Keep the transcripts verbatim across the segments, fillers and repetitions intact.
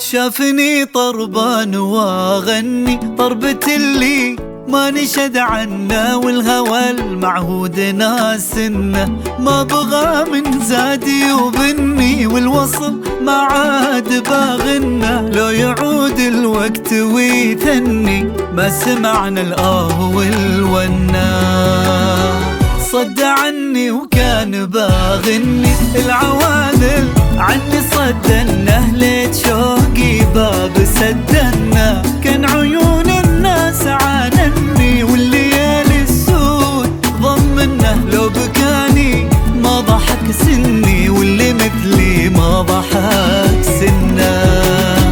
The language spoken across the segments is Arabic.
شافني طربان واغني طربة اللي ما نشد عنا، والهوى المعهود ناسنا ما بغى من زادي وبني، والوصل ما عاد باغنا لو يعود الوقت ويثني ما سمعنا الآه والونا. صد عني وكان باغني العوالل عني صدنا، ليت شوقي باب سدنا كان عيون الناس عانني، والليالي السود ضمنه لو بكاني ما ضحك سني، واللي مثلي ما ضحك سنه.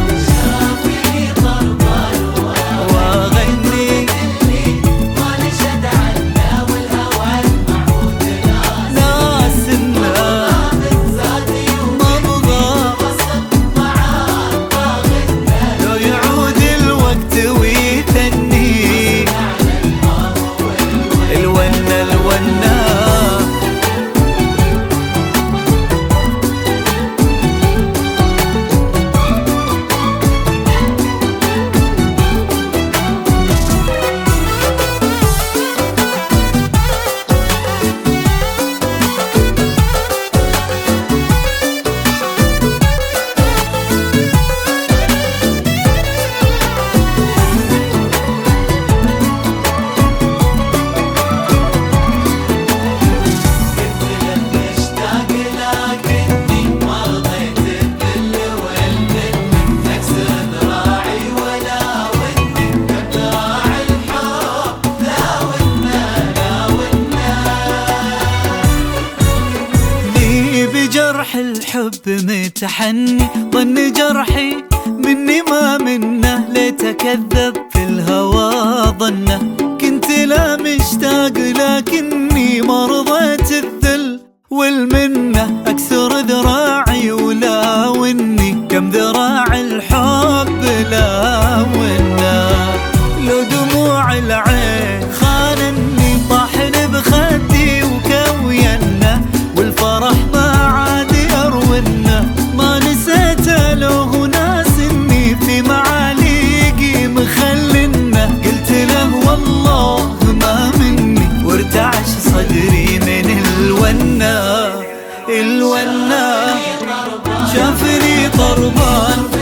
جرح الحب متحني ظن جرحي مني ما منه، ليت كذب في الهوى ظنه، كنت لا مشتاق لكني ما رضيت الذل والمنه، اكسر ذراعي ولا وني كم ذراع الحب لا ونا، لو دموع العين خانني طاحن بخدي وكوينه، والفرح ما عاد يرونا ما نسيته لو ناسني في معاليقي مخلنا، قلت له والله ما مني وارتعش صدري من الونا الونا. شافني طربان